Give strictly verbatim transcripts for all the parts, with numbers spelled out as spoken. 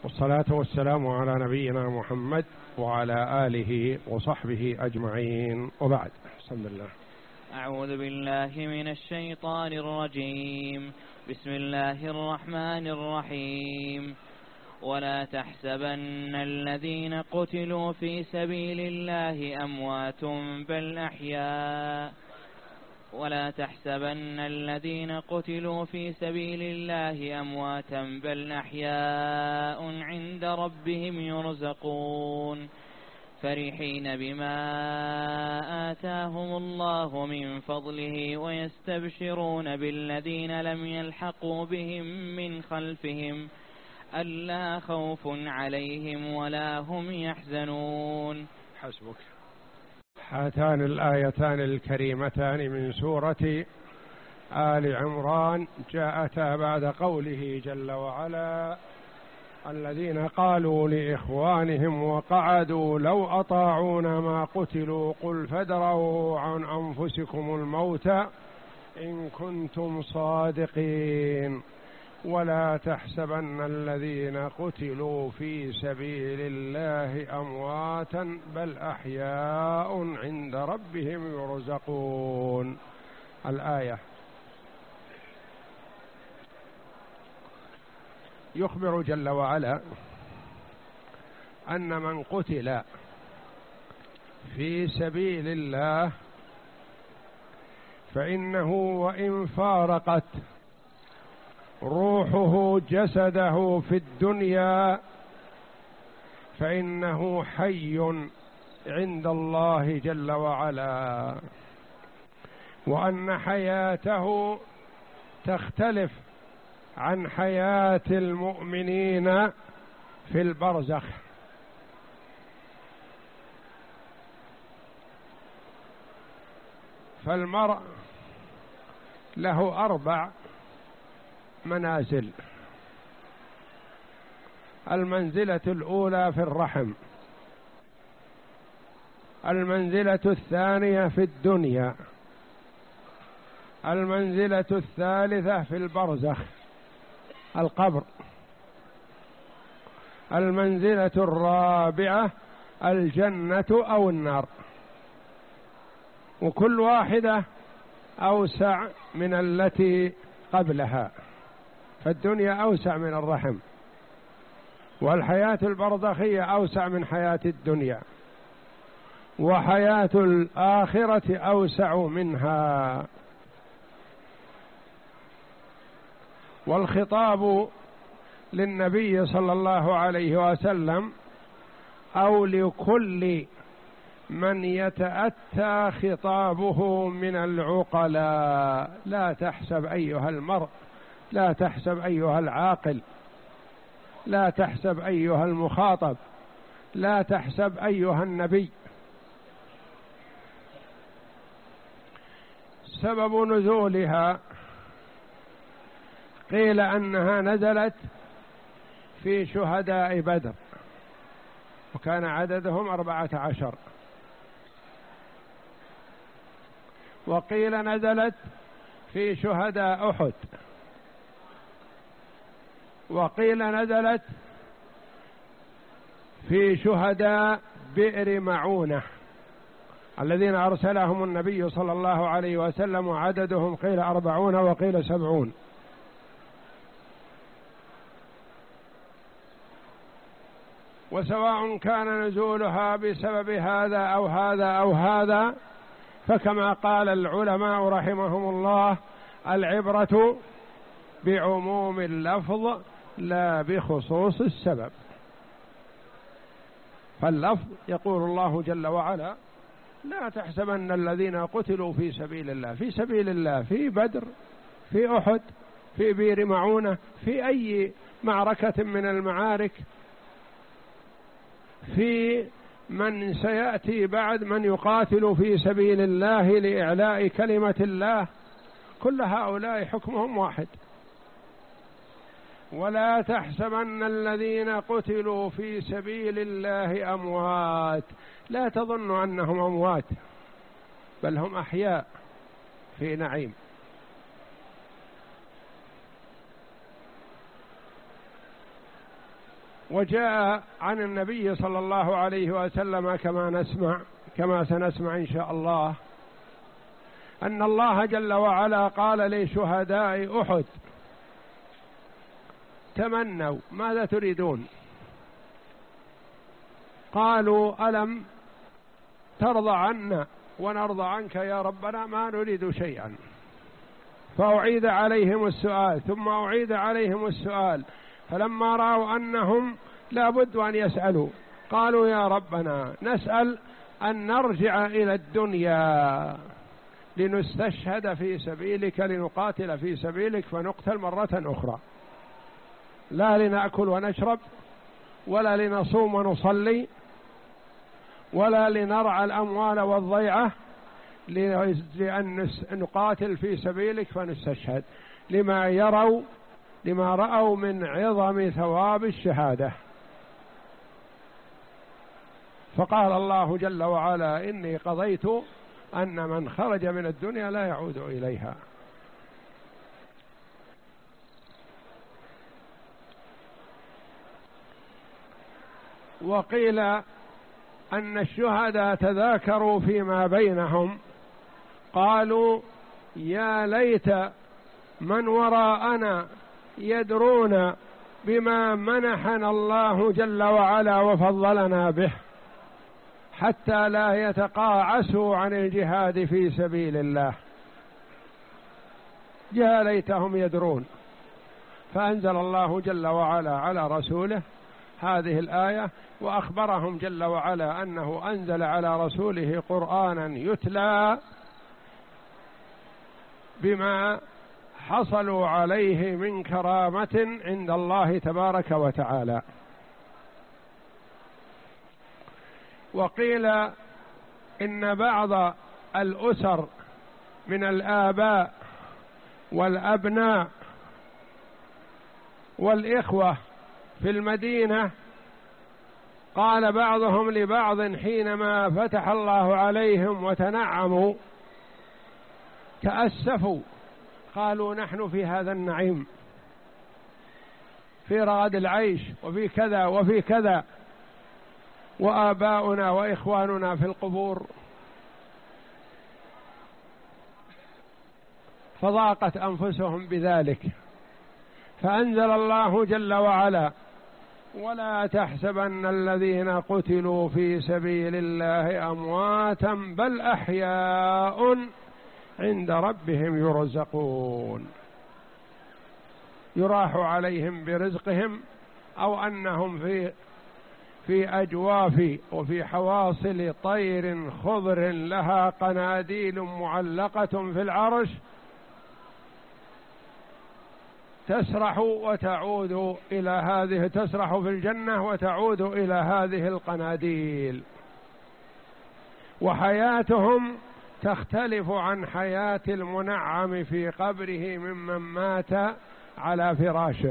والصلاة والسلام على نبينا محمد وعلى آله وصحبه أجمعين، وبعد. بسم الله. أعوذ بالله من الشيطان الرجيم. بسم الله الرحمن الرحيم. ولا تحسبن الذين قتلوا في سبيل الله أموات بل أحياء ولا تحسبن الذين قتلوا في سبيل الله أمواتا بل أحياء عند ربهم يرزقون فرحين بما آتاهم الله من فضله ويستبشرون بالذين لم يلحقوا بهم من خلفهم ألا خوف عليهم ولا هم يحزنون. حسبك. هاتان الآيتان الكريمتان من سورة آل عمران جاءتا بعد قوله جل وعلا: الذين قالوا لإخوانهم وقعدوا لو أطاعونا ما قتلوا قل فادرءوا عن أنفسكم الموت إن كنتم صادقين ولا تحسبن الذين قتلوا في سبيل الله أمواتا بل أحياء عند ربهم يرزقون. الآية. يخبر جل وعلا أن من قتل في سبيل الله فإنه وإن فارقت روحه جسده في الدنيا فإنه حي عند الله جل وعلا، وأن حياته تختلف عن حياة المؤمنين في البرزخ. فالمرء له أربع منازل. المنزلة الأولى في الرحم، المنزلة الثانية في الدنيا، المنزلة الثالثة في البرزخ القبر، المنزلة الرابعة الجنة أو النار، وكل واحدة أوسع من التي قبلها. فالدنيا أوسع من الرحم، والحياة البرزخية أوسع من حياة الدنيا، وحياة الآخرة أوسع منها. والخطاب للنبي صلى الله عليه وسلم أو لكل من يتأتى خطابه من العقلاء: لا تحسب أيها المرء، لا تحسب أيها العاقل، لا تحسب أيها المخاطب، لا تحسب أيها النبي. سبب نزولها قيل أنها نزلت في شهداء بدر، وكان عددهم أربعة عشر، وقيل نزلت في شهداء أحد، وقيل نزلت في شهداء بئر معونة الذين أرسلهم النبي صلى الله عليه وسلم، وعددهم قيل أربعون وقيل سبعون. وسواء كان نزولها بسبب هذا أو هذا أو هذا، فكما قال العلماء رحمهم الله: العبرة بعموم اللفظ لا بخصوص السبب. فاللفظ يقول الله جل وعلا: لا تحسبن الذين قتلوا في سبيل الله، في سبيل الله في بدر، في أحد، في بئر معونة، في أي معركة من المعارك، في من سيأتي بعد من يقاتل في سبيل الله لإعلاء كلمة الله، كل هؤلاء حكمهم واحد. ولا تحسبن الذين قتلوا في سبيل الله أموات، لا تظنوا أنهم أموات، بل هم أحياء في نعيم. وجاء عن النبي صلى الله عليه وسلم كما نسمع كما سنسمع إن شاء الله أن الله جل وعلا قال لشهداء أحد: تمنوا ماذا تريدون؟ قالوا: ألم ترضى عنا ونرضى عنك يا ربنا؟ ما نريد شيئا. فأعيد عليهم السؤال ثم أعيد عليهم السؤال، فلما رأوا أنهم لا بد أن يسألوا قالوا: يا ربنا نسأل أن نرجع إلى الدنيا لنستشهد في سبيلك، لنقاتل في سبيلك فنقتل مرة أخرى، لا لنأكل ونشرب ولا لنصوم ونصلي ولا لنرعى الأموال والضيعة، لأن نقاتل في سبيلك فنستشهد، لما يروا لما رأوا من عظم ثواب الشهادة. فقال الله جل وعلا: إني قضيت أن من خرج من الدنيا لا يعود إليها. وقيل أن الشهداء تذاكروا فيما بينهم قالوا: يا ليت من وراءنا يدرون بما منحنا الله جل وعلا وفضلنا به، حتى لا يتقاعسوا عن الجهاد في سبيل الله. يا ليتهم يدرون. فأنزل الله جل وعلا على رسوله هذه الآية، وأخبرهم جل وعلا أنه أنزل على رسوله قرآنا يتلى بما حصلوا عليه من كرامة عند الله تبارك وتعالى. وقيل إن بعض الأسر من الآباء والأبناء والإخوة في المدينة قال بعضهم لبعض حينما فتح الله عليهم وتنعموا تأسفوا، قالوا: نحن في هذا النعيم، في رغد العيش وفي كذا وفي كذا، وآباؤنا وإخواننا في القبور. فضاقت أنفسهم بذلك، فأنزل الله جل وعلا: ولا تحسبن الذين قتلوا في سبيل الله أمواتا بل أحياء عند ربهم يرزقون. يراح عليهم برزقهم، أو أنهم في في أجواف وفي حواصل طير خضر لها قناديل معلقة في العرش تسرح وتعود إلى هذه، تسرح في الجنة وتعود إلى هذه القناديل، وحياتهم تختلف عن حياة المنعم في قبره ممن مات على فراشه.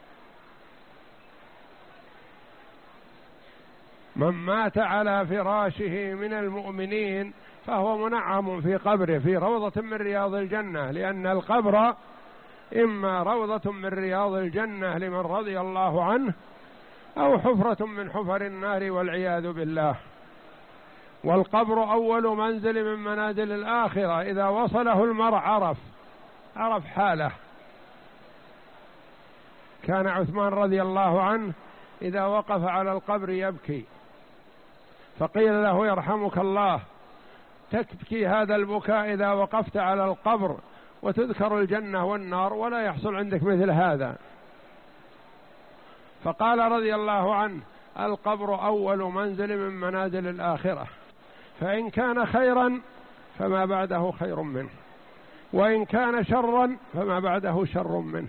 من مات على فراشه من المؤمنين فهو منعم في قبره في روضة من رياض الجنة، لأن القبر إما روضة من رياض الجنة لمن رضي الله عنه، أو حفرة من حفر النار والعياذ بالله. والقبر أول منزل من منازل الآخرة، إذا وصله المرء عرف عرف حاله. كان عثمان رضي الله عنه إذا وقف على القبر يبكي، فقيل له: يرحمك الله، تبكي هذا البكاء إذا وقفت على القبر وتذكر الجنة والنار ولا يحصل عندك مثل هذا. فقال رضي الله عنه: القبر أول منزل من منازل الآخرة، فإن كان خيرا فما بعده خير منه، وإن كان شرا فما بعده شر منه.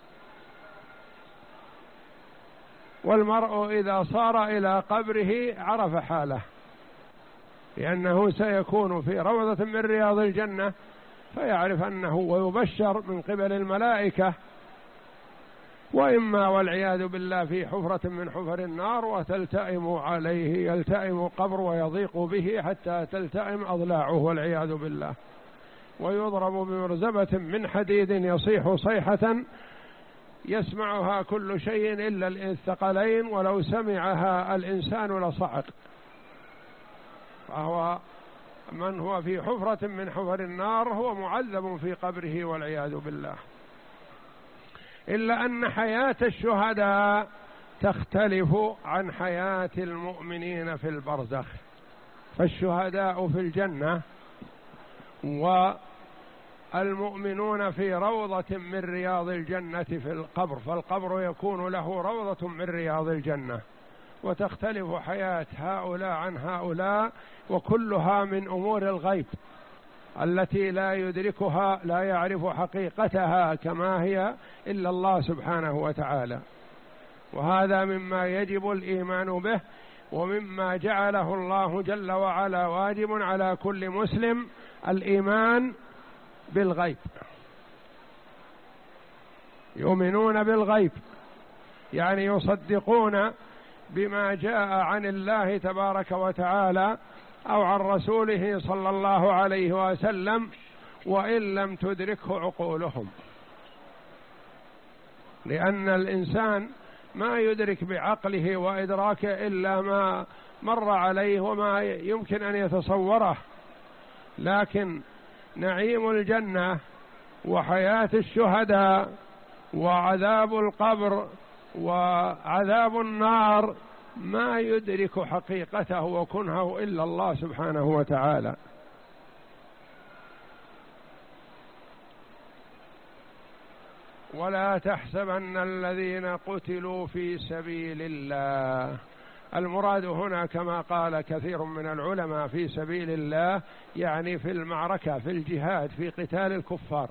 والمرء إذا صار إلى قبره عرف حاله، لأنه سيكون في روضة من رياض الجنة، فيعرف أنه ويبشر من قبل الملائكة، وإما والعياذ بالله في حفرة من حفر النار وتلتئم عليه، يلتئم قبر ويضيق به حتى تلتئم أضلاعه والعياذ بالله، ويضرب بمرزبة من حديد يصيح صيحة يسمعها كل شيء إلا الثقلين، ولو سمعها الإنسان لصعق. فهو من هو في حفرة من حفر النار هو معذب في قبره والعياذ بالله. إلا أن حياة الشهداء تختلف عن حياة المؤمنين في البرزخ. فالشهداء في الجنة والمؤمنون في روضة من رياض الجنة في القبر، فالقبر يكون له روضة من رياض الجنة. وتختلف حياة هؤلاء عن هؤلاء، وكلها من أمور الغيب التي لا يدركها، لا يعرف حقيقتها كما هي إلا الله سبحانه وتعالى. وهذا مما يجب الإيمان به، ومما جعله الله جل وعلا واجب على كل مسلم الإيمان بالغيب. يؤمنون بالغيب يعني يصدقون بما جاء عن الله تبارك وتعالى أو عن رسوله صلى الله عليه وسلم، وإن لم تدركه عقولهم، لأن الإنسان ما يدرك بعقله وإدراكه إلا ما مر عليه وما يمكن أن يتصوره. لكن نعيم الجنة وحياة الشهداء وعذاب القبر وعذاب النار ما يدرك حقيقته وكنهه إلا الله سبحانه وتعالى. ولا تحسبن الذين قتلوا في سبيل الله، المراد هنا كما قال كثير من العلماء في سبيل الله يعني في المعركة، في الجهاد، في قتال الكفار.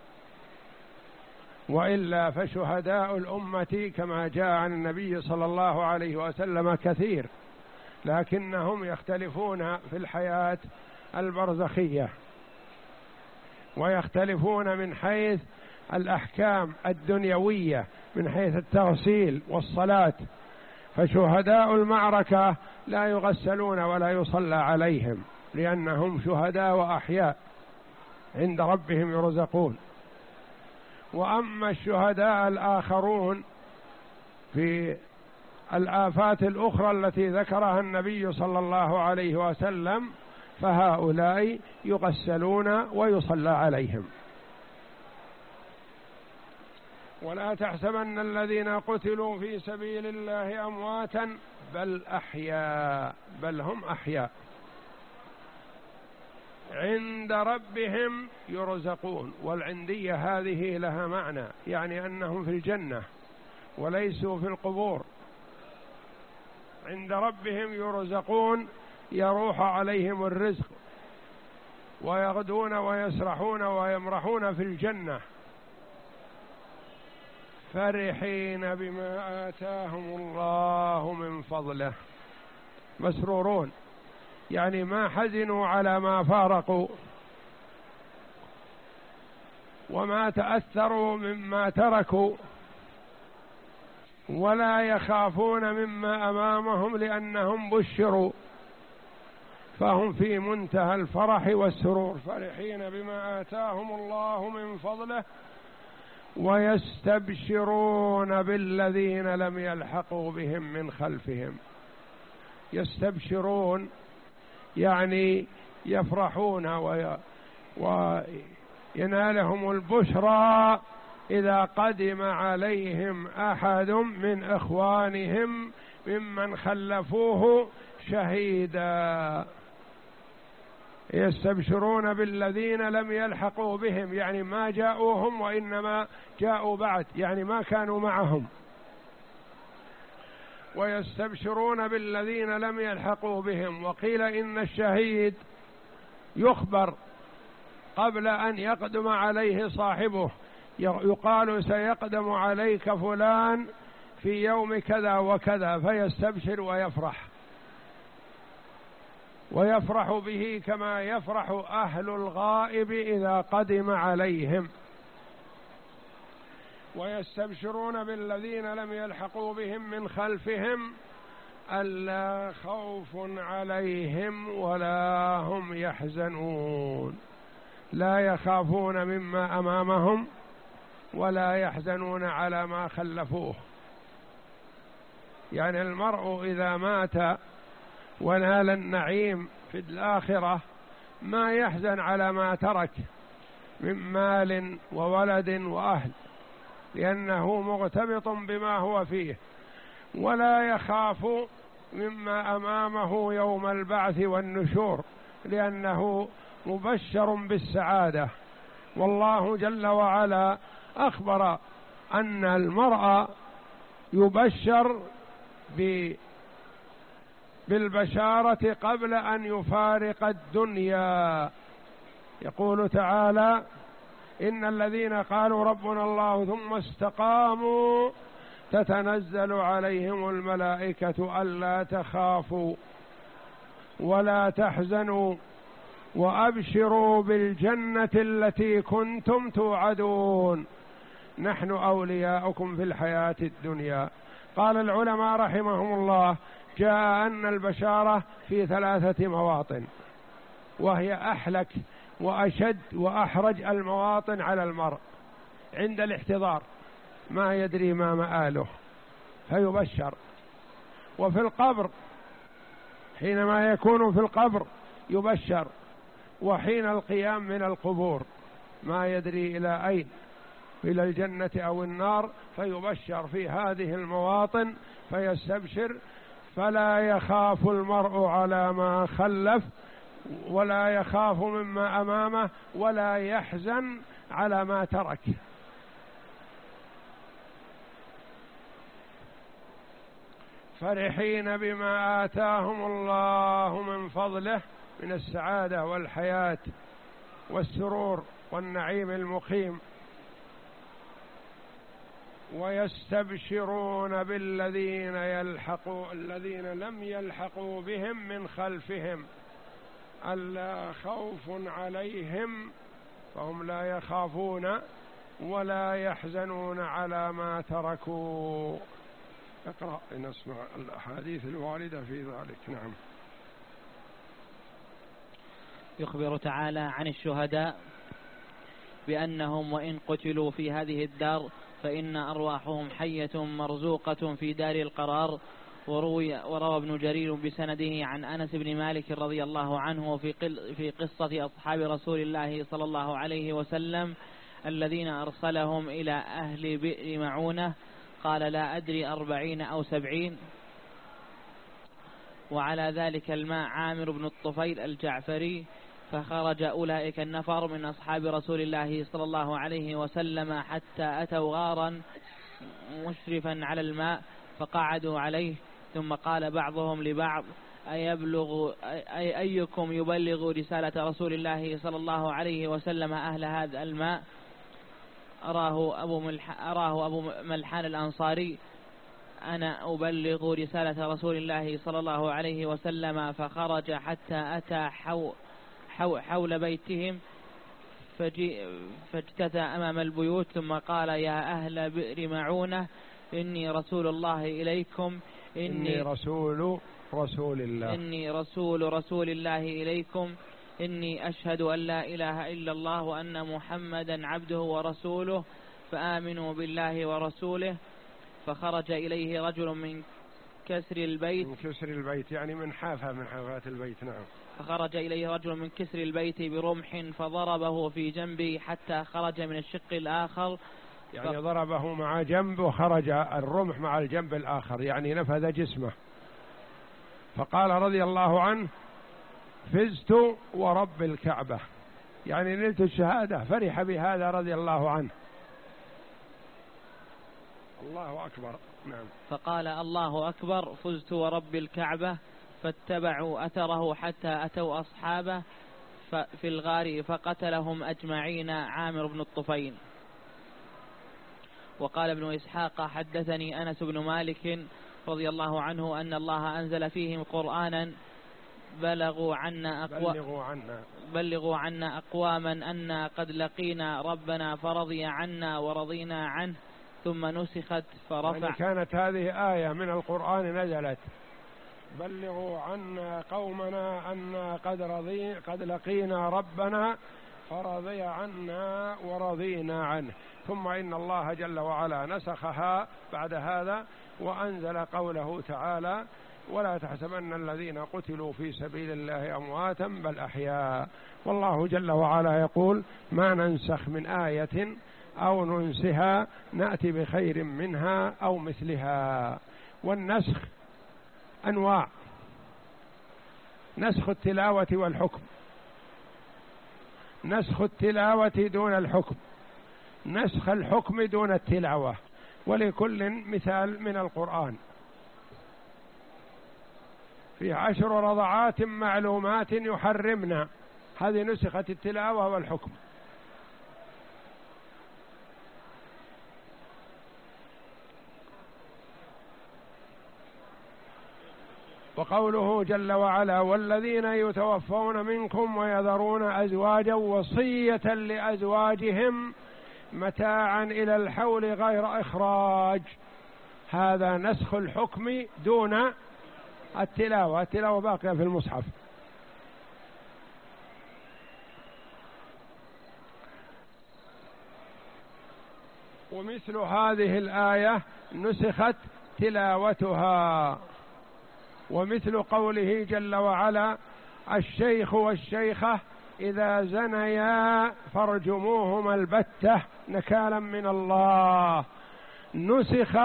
وإلا فشهداء الأمة كما جاء عن النبي صلى الله عليه وسلم كثير، لكنهم يختلفون في الحياة البرزخية، ويختلفون من حيث الأحكام الدنيوية، من حيث التغسيل والصلاة. فشهداء المعركة لا يغسلون ولا يصلى عليهم، لأنهم شهداء وأحياء عند ربهم يرزقون. وأما الشهداء الآخرون في الآفات الأخرى التي ذكرها النبي صلى الله عليه وسلم فهؤلاء يغسلون ويصلى عليهم. ولا تحسبن الذين قتلوا في سبيل الله أمواتا بل أحياء، بل هم أحياء عند ربهم يرزقون. والعندية هذه لها معنى، يعني أنهم في الجنة وليسوا في القبور. عند ربهم يرزقون يروح عليهم الرزق، ويغدون ويسرحون ويمرحون في الجنة فرحين بما آتاهم الله من فضله، مسرورون، يعني ما حزنوا على ما فارقوا وما تأثروا مما تركوا، ولا يخافون مما أمامهم لأنهم بشروا، فهم في منتهى الفرح والسرور، فرحين بما آتاهم الله من فضله ويستبشرون بالذين لم يلحقوا بهم من خلفهم. يستبشرون يعني يفرحون وي... وينالهم البشرى إذا قدم عليهم أحد من إخوانهم ممن خلفوه شهيدا. يستبشرون بالذين لم يلحقوا بهم، يعني ما جاءوهم وإنما جاءوا بعد، يعني ما كانوا معهم. ويستبشرون بالذين لم يلحقوا بهم. وقيل إن الشهيد يخبر قبل أن يقدم عليه صاحبه، يقال سيقدم عليك فلان في يوم كذا وكذا، فيستبشر ويفرح ويفرح به كما يفرح أهل الغائب إذا قدم عليهم. ويستبشرون بالذين لم يلحقوا بهم من خلفهم ألا خوف عليهم ولا هم يحزنون، لا يخافون مما أمامهم ولا يحزنون على ما خلفوه. يعني المرء إذا مات ونال النعيم في الآخرة ما يحزن على ما ترك من مال وولد وأهل، لأنه مغتبط بما هو فيه، ولا يخاف مما أمامه يوم البعث والنشور، لأنه مبشر بالسعادة. والله جل وعلا أخبر أن المرء يبشر بالبشارة قبل أن يفارق الدنيا. يقول تعالى: إن الذين قالوا ربنا الله ثم استقاموا تتنزل عليهم الملائكة ألا تخافوا ولا تحزنوا وأبشروا بالجنة التي كنتم توعدون نحن أولياؤكم في الحياة الدنيا. قال العلماء رحمهم الله: جاء أن البشارة في ثلاثة مواطن، وهي أحلك وأشد وأحرج المواطن على المرء. عند الاحتضار ما يدري ما مآله فيبشر، وفي القبر حينما يكون في القبر يبشر، وحين القيام من القبور ما يدري إلى أين، إلى الجنة أو النار، فيبشر في هذه المواطن فيستبشر، فلا يخاف المرء على ما خلف ولا يخاف مما أمامه ولا يحزن على ما ترك. فرحين بما آتاهم الله من فضله من السعادة والحياة والسرور والنعيم المقيم، ويستبشرون بالذين يلحقوا الذين لم يلحقوا بهم من خلفهم ألا خوف عليهم فهم لا يخافون ولا يحزنون على ما تركوا. اقرأ نسمع الأحاديث الواردة في ذلك. نعم. يخبر تعالى عن الشهداء بأنهم وإن قتلوا في هذه الدار فإن أرواحهم حية مرزوقة في دار القرار. وروي وروى ابن جرير بسنده عن أنس بن مالك رضي الله عنه في في قصة أصحاب رسول الله صلى الله عليه وسلم الذين أرسلهم إلى أهل بئر معونة، قال: لا أدري أربعين أو سبعين. وعلى ذلك الماء عامر بن الطفيل الجعفري، فخرج أولئك النفر من أصحاب رسول الله صلى الله عليه وسلم حتى أتوا غارا مشرفا على الماء فقعدوا عليه، ثم قال بعضهم لبعض: أيبلغ أي أيكم يبلغ رسالة رسول الله صلى الله عليه وسلم أهل هذا الماء؟ أراه أبو, ملح أراه أبو ملحان الأنصاري: أنا أبلغ رسالة رسول الله صلى الله عليه وسلم. فخرج حتى أتى حو حو حول بيتهم فاجتثى أمام البيوت، ثم قال: يا أهل بئر معونة إني رسول الله إليكم إني, إني رسول رسول الله إني رسول رسول الله إليكم إني أشهد أن لا إله إلا الله وأن محمدا عبده ورسوله فآمنوا بالله ورسوله. فخرج إليه رجل من كسر البيت من كسر البيت يعني من حافة من حافات البيت. نعم. فخرج إليه رجل من كسر البيت برمح فضربه في جنبه حتى خرج من الشق الآخر، يعني ف... ضربه مع جنب وخرج الرمح مع الجنب الآخر، يعني نفذ جسمه. فقال رضي الله عنه: فزت ورب الكعبة، يعني نلت الشهادة، فرح بهذا رضي الله عنه. الله أكبر. نعم. فقال: الله أكبر، فزت ورب الكعبة. فاتبعوا أثره حتى أتوا أصحابه في الغار فقتلهم أجمعين عامر بن الطفيل. وقال ابن إسحاق: حدثني أنس بن مالك رضي الله عنه أن الله أنزل فيهم قرآنا بلغوا عنا أقوى بلغوا عنا بلغوا عنا أقواما أنا قد لقينا ربنا فرضي عنا ورضينا عنه، ثم نسخت فرفع. يعني كانت هذه آية من القرآن نزلت: بلغوا عنا قومنا أنا قد رضي قد لقينا ربنا فرضي عنا ورضينا عنه. ثم إن الله جل وعلا نسخها بعد هذا وأنزل قوله تعالى: ولا تحسبن الذين قتلوا في سبيل الله أمواتا بل أحياء. والله جل وعلا يقول: ما ننسخ من آية أو ننسها نأتي بخير منها أو مثلها. والنسخ أنواع: نسخ التلاوة والحكم، نسخ التلاوة دون الحكم، نسخ الحكم دون التلاوة، ولكل مثال من القرآن. في عشر رضعات معلومات يحرمنا، هذه نسخت التلاوة والحكم. وقوله جل وعلا: والذين يتوفون منكم ويذرون أزواجا وصية لأزواجهم متاعا إلى الحول غير إخراج. هذا نسخ الحكم دون التلاوة، التلاوة باقية في المصحف. ومثل هذه الآية نسخت تلاوتها. ومثل قوله جل وعلا: الشيخ والشيخة إذا زنيا فارجموهما البتة نكالا من الله. نسخ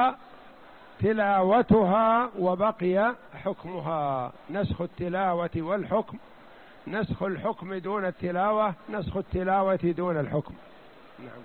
تلاوتها وبقي حكمها. نسخ التلاوة والحكم، نسخ الحكم دون التلاوة، نسخ التلاوة دون الحكم. نعم.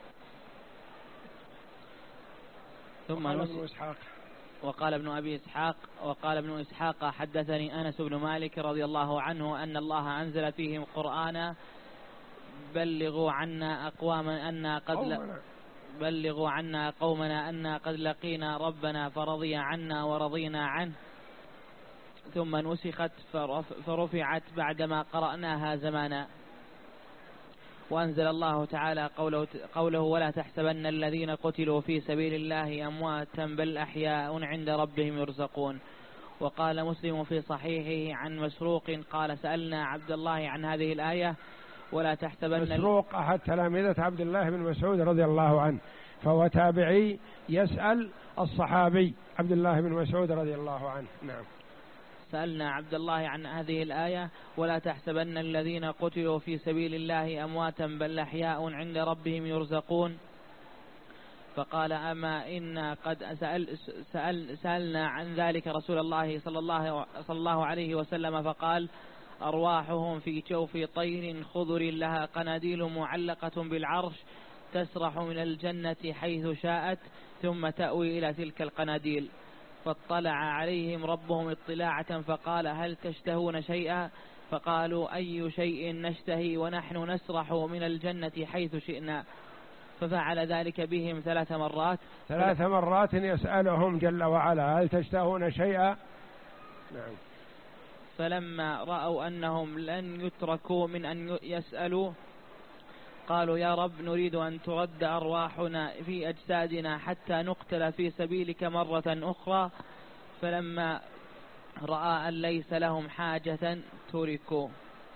ثم نسخ. وقال ابن أبي إسحاق وقال ابن إسحاق: حدثني أنس بن مالك رضي الله عنه أن الله أنزل فيهم قرآنا: بلغوا عنا أقواما أنا قد بلغوا عنا قومنا أنا قد لقينا ربنا فرضي عنا ورضينا عنه. ثم نسخت فرفعت بعدما قرأناها زمانا. وأنزل الله تعالى قوله, قوله: ولا تحسبن الذين قتلوا في سبيل الله أمواتا بل أحياء عند ربهم يرزقون. وقال مسلم في صحيحه عن مسروق قال: سألنا عبد الله عن هذه الآية: ولا تحسبن. مسروق أحد تلامذة عبد الله بن مسعود رضي الله عنه، فهو تابعي يسأل الصحابي عبد الله بن مسعود رضي الله عنه. نعم. سألنا عبد الله عن هذه الآية: ولا تحسبن الذين قتلوا في سبيل الله أمواتا بل أحياء عند ربهم يرزقون. فقال: أما إنا قد سأل سأل سألنا عن ذلك رسول الله صلى الله, صلى الله عليه وسلم فقال: أرواحهم في جوف طير خضر لها قناديل معلقة بالعرش تسرح من الجنة حيث شاءت ثم تأوي إلى تلك القناديل. فاطلع عليهم ربهم اطلاعة فقال: هل تشتهون شيئا؟ فقالوا: أي شيء نشتهي ونحن نسرح من الجنة حيث شئنا. ففعل ذلك بهم ثلاث مرات ثلاث مرات يسألهم جل وعلا: هل تشتهون شيئا؟ نعم. فلما رأوا أنهم لن يتركوا من أن يسألوا قالوا: يا رب، نريد أن ترد أرواحنا في أجسادنا حتى نقتل في سبيلك مرة أخرى. فلما رأى أن ليس لهم حاجة تركوا.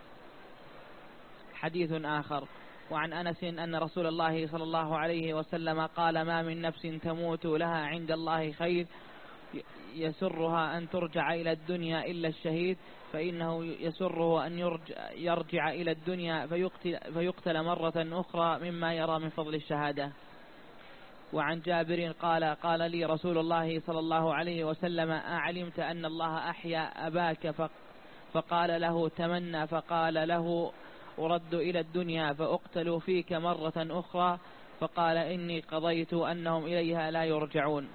حديث آخر: وعن أنس أن رسول الله صلى الله عليه وسلم قال: ما من نفس تموت لها عند الله خير يسرها أن ترجع إلى الدنيا إلا الشهيد، فإنه يسره أن يرجع, يرجع إلى الدنيا فيقتل, فيقتل مرة أخرى مما يرى من فضل الشهادة. وعن جابر قال: قال لي رسول الله صلى الله عليه وسلم: أعلمت أن الله أحيا أباك؟ فقال له: تمنى. فقال له: أرد إلى الدنيا فأقتل فيك مرة أخرى؟ فقال: إني قضيت أنهم إليها لا يرجعون.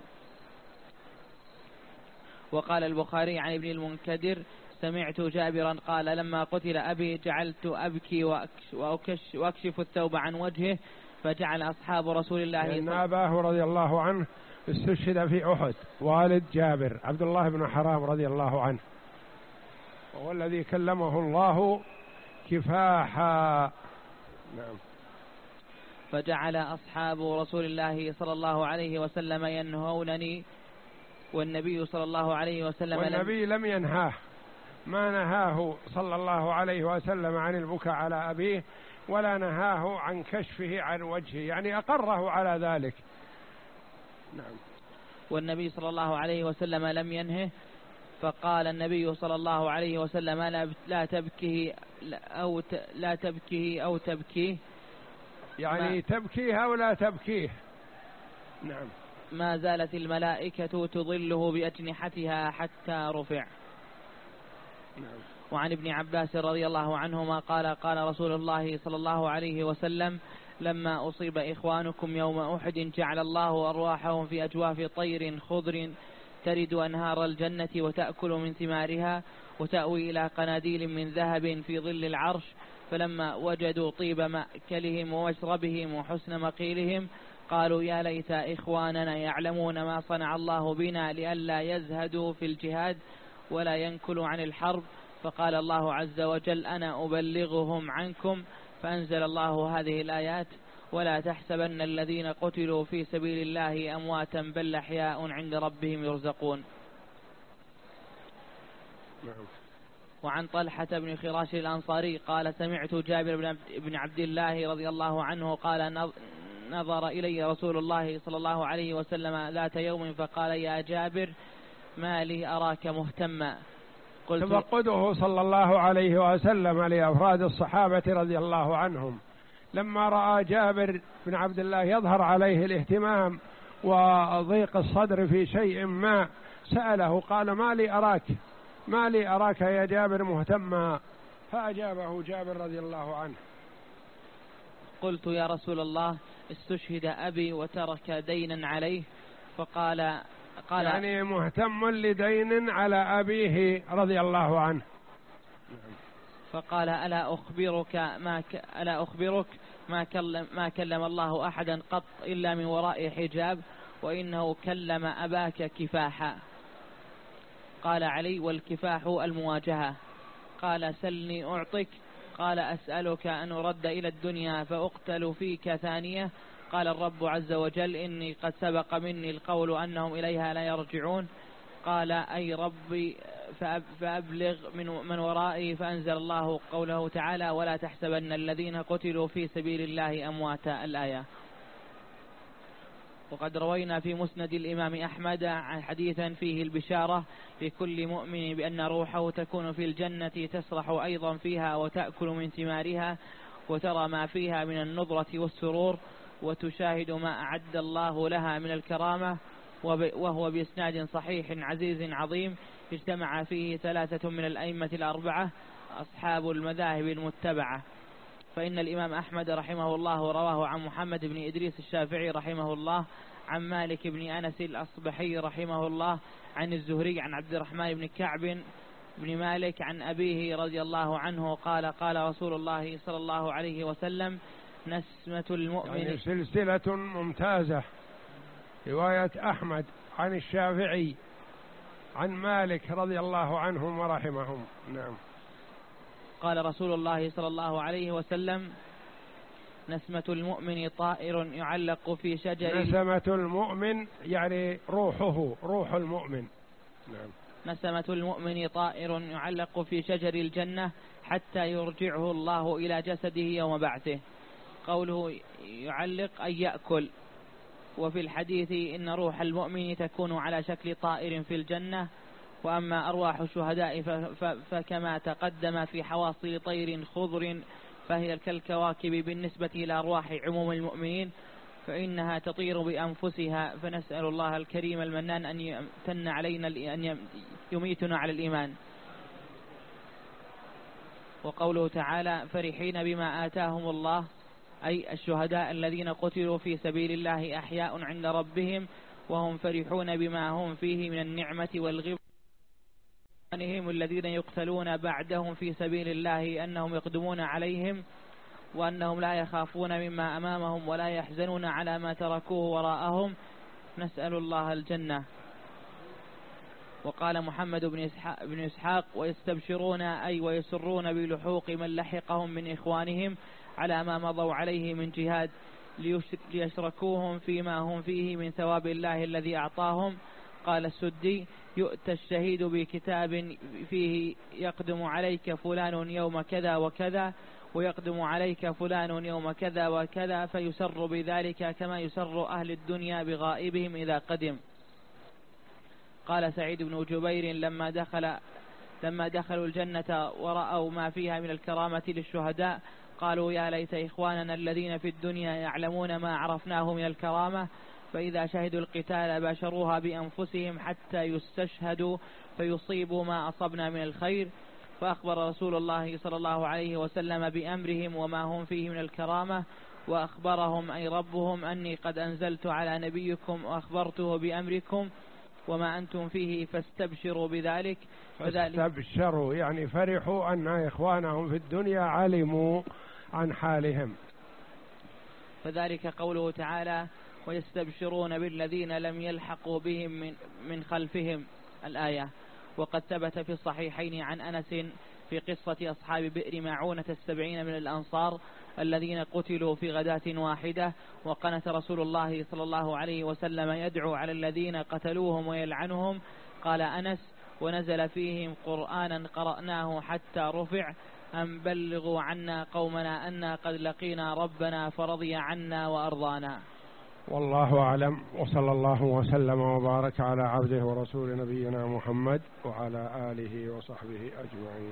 وقال البخاري عن ابن المنكدر: سمعت جابرا قال: لما قتل أبي جعلت أبكي وأكش وأكشف الثوب عن وجهه، فجعل أصحاب رسول الله لأن أباه رضي الله عنه استشهد في أحد، والد جابر عبد الله بن حرام رضي الله عنه، وهو الذي كلمه الله كفاحا. نعم. فجعل أصحاب رسول الله صلى الله عليه وسلم ينهونني، والنبي صلى الله عليه وسلم والنبي لم ينهاه، ما نهاه صلى الله عليه وسلم عن البكاء على أبيه، ولا نهاه عن كشفه عن وجهه، يعني أقره على ذلك. نعم. والنبي صلى الله عليه وسلم لم ينهه، فقال النبي صلى الله عليه وسلم لا تبكيه أو لا تبكيه أو تبكيه، يعني تبكيه أو لا تبكيه. نعم. ما زالت الملائكة تظله بأجنحتها حتى رفع. نعم. وعن ابن عباس رضي الله عنهما قال قال رسول الله صلى الله عليه وسلم لما أصيب إخوانكم يوم أحد جعل الله أرواحهم في أجواف طير خضر ترد أنهار الجنة وتأكل من ثمارها وتأوي إلى قناديل من ذهب في ظل العرش، فلما وجدوا طيب مأكلهم ومشربهم وحسن مقيلهم قالوا يا ليت إخواننا يعلمون ما صنع الله بنا لئلا يزهدوا في الجهاد ولا ينكلوا عن الحرب. فقال الله عز وجل أنا أبلغهم عنكم، فأنزل الله هذه الآيات ولا تحسبن الذين قتلوا في سبيل الله أمواتا بل أحياء عند ربهم يرزقون. وعن طلحة بن خراش الأنصاري قال سمعت جابر بن عبد الله رضي الله عنه قال نظر إلي رسول الله صلى الله عليه وسلم ذات يوم فقال يا جابر ما لي أراك مهتما. تفقده صلى الله عليه وسلم لأفراد الصحابة رضي الله عنهم لما رأى جابر بن عبد الله يظهر عليه الاهتمام وضيق الصدر في شيء ما سأله قال ما لي أراك ما لي أراك يا جابر مهتما، فأجابه جابر رضي الله عنه قلت يا رسول الله استشهد أبي وترك دينا عليه، فقال قال يعني مهتم لدين على أبيه رضي الله عنه. فقال ألا أخبرك ما ك... ألا أخبرك ما كلم ما كلم الله أحدا قط إلا من وراء حجاب وإنه كلم أباك كفاحا. قال علي والكفاح المواجهة. قال سلني أعطك. قال أسألك أن أرد إلى الدنيا فأقتل فيك ثانية. قال الرب عز وجل إني قد سبق مني القول أنهم إليها لا يرجعون. قال أي ربي فأبلغ من, من ورائي، فأنزل الله قوله تعالى ولا تحسبن الذين قتلوا في سبيل الله أمواتا الآية. وقد روينا في مسند الإمام أحمد عن حديثا فيه البشارة لكل مؤمن بأن روحه تكون في الجنة تسرح أيضا فيها وتأكل من ثمارها وترى ما فيها من النضرة والسرور وتشاهد ما أعد الله لها من الكرامة، وهو بإسناد صحيح عزيز عظيم اجتمع فيه ثلاثة من الأئمة الأربعة أصحاب المذاهب المتبعة. فإن الإمام أحمد رحمه الله رواه عن محمد بن إدريس الشافعي رحمه الله عن مالك بن أنس الأصبحي رحمه الله عن الزهري عن عبد الرحمن بن كعب بن مالك عن أبيه رضي الله عنه قال قال رسول الله صلى الله عليه وسلم نسمة المؤمن. يعني سلسلة ممتازة، رواية أحمد عن الشافعي عن مالك رضي الله عنهم ورحمهم. نعم. قال رسول الله صلى الله عليه وسلم نسمة المؤمن طائر يعلق في شجر. نسمة المؤمن يعني روحه، روح المؤمن. نعم. نسمة المؤمن طائر يعلق في شجر الجنة حتى يرجعه الله إلى جسده يوم بعثه. قوله يعلق أي يأكل. وفي الحديث إن روح المؤمن تكون على شكل طائر في الجنة. وأما أرواح الشهداء فكما تقدم في حواصل طير خضر فهي كالكواكب بالنسبة إلى أرواح عموم المؤمنين، فإنها تطير بأنفسها، فنسأل الله الكريم المنان أن يمتن علينا أن يميتنا على الإيمان. وقوله تعالى فرحين بما آتاهم الله أي الشهداء الذين قتلوا في سبيل الله أحياء عند ربهم وهم فرحون بما هم فيه من النعمة والغبن الذين يقتلون بعدهم في سبيل الله أنهم يقدمون عليهم وأنهم لا يخافون مما أمامهم ولا يحزنون على ما تركوه وراءهم، نسأل الله الجنة. وقال محمد بن إسحاق, بن إسحاق ويستبشرون أي ويسرون بلحوق من لحقهم من إخوانهم على ما مضوا عليه من جهاد ليشركوهم فيما هم فيه من ثواب الله الذي أعطاهم، قال السدي: يؤتى الشهيد بكتاب فيه يقدم عليك فلان يوم كذا وكذا، ويقدم عليك فلان يوم كذا وكذا، فيسر بذلك كما يسر أهل الدنيا بغائبهم إذا قدم. قال سعيد بن جبير: لما دخل لما دخلوا الجنة ورأوا ما فيها من الكرامة للشهداء قالوا: يا ليت إخواننا الذين في الدنيا يعلمون ما عرفناه من الكرامة، فإذا شهدوا القتال باشروها بأنفسهم حتى يستشهدوا فيصيبوا ما أصبنا من الخير. فأخبر رسول الله صلى الله عليه وسلم بأمرهم وما هم فيه من الكرامة، وأخبرهم أي ربهم أني قد أنزلت على نبيكم وأخبرته بأمركم وما أنتم فيه فاستبشروا بذلك. فاستبشروا يعني فرحوا أن إخوانهم في الدنيا علموا عن حالهم. فذلك قوله تعالى: ويستبشرون بالذين لم يلحقوا بهم من, من خلفهم، الآية. وقد ثبت في الصحيحين عن أنس في قصة أصحاب بئر معونة السبعين من الأنصار الذين قتلوا في غداة واحدة، وقنت رسول الله صلى الله عليه وسلم يدعو على الذين قتلوهم ويلعنهم. قال أنس: ونزل فيهم قرآنا قرأناه حتى رفع: أن بلغوا عنا قومنا أنا قد لقينا ربنا فرضي عنا وأرضانا. والله أعلم، وصلى الله وسلم وبارك على عبده ورسول نبينا محمد وعلى آله وصحبه أجمعين.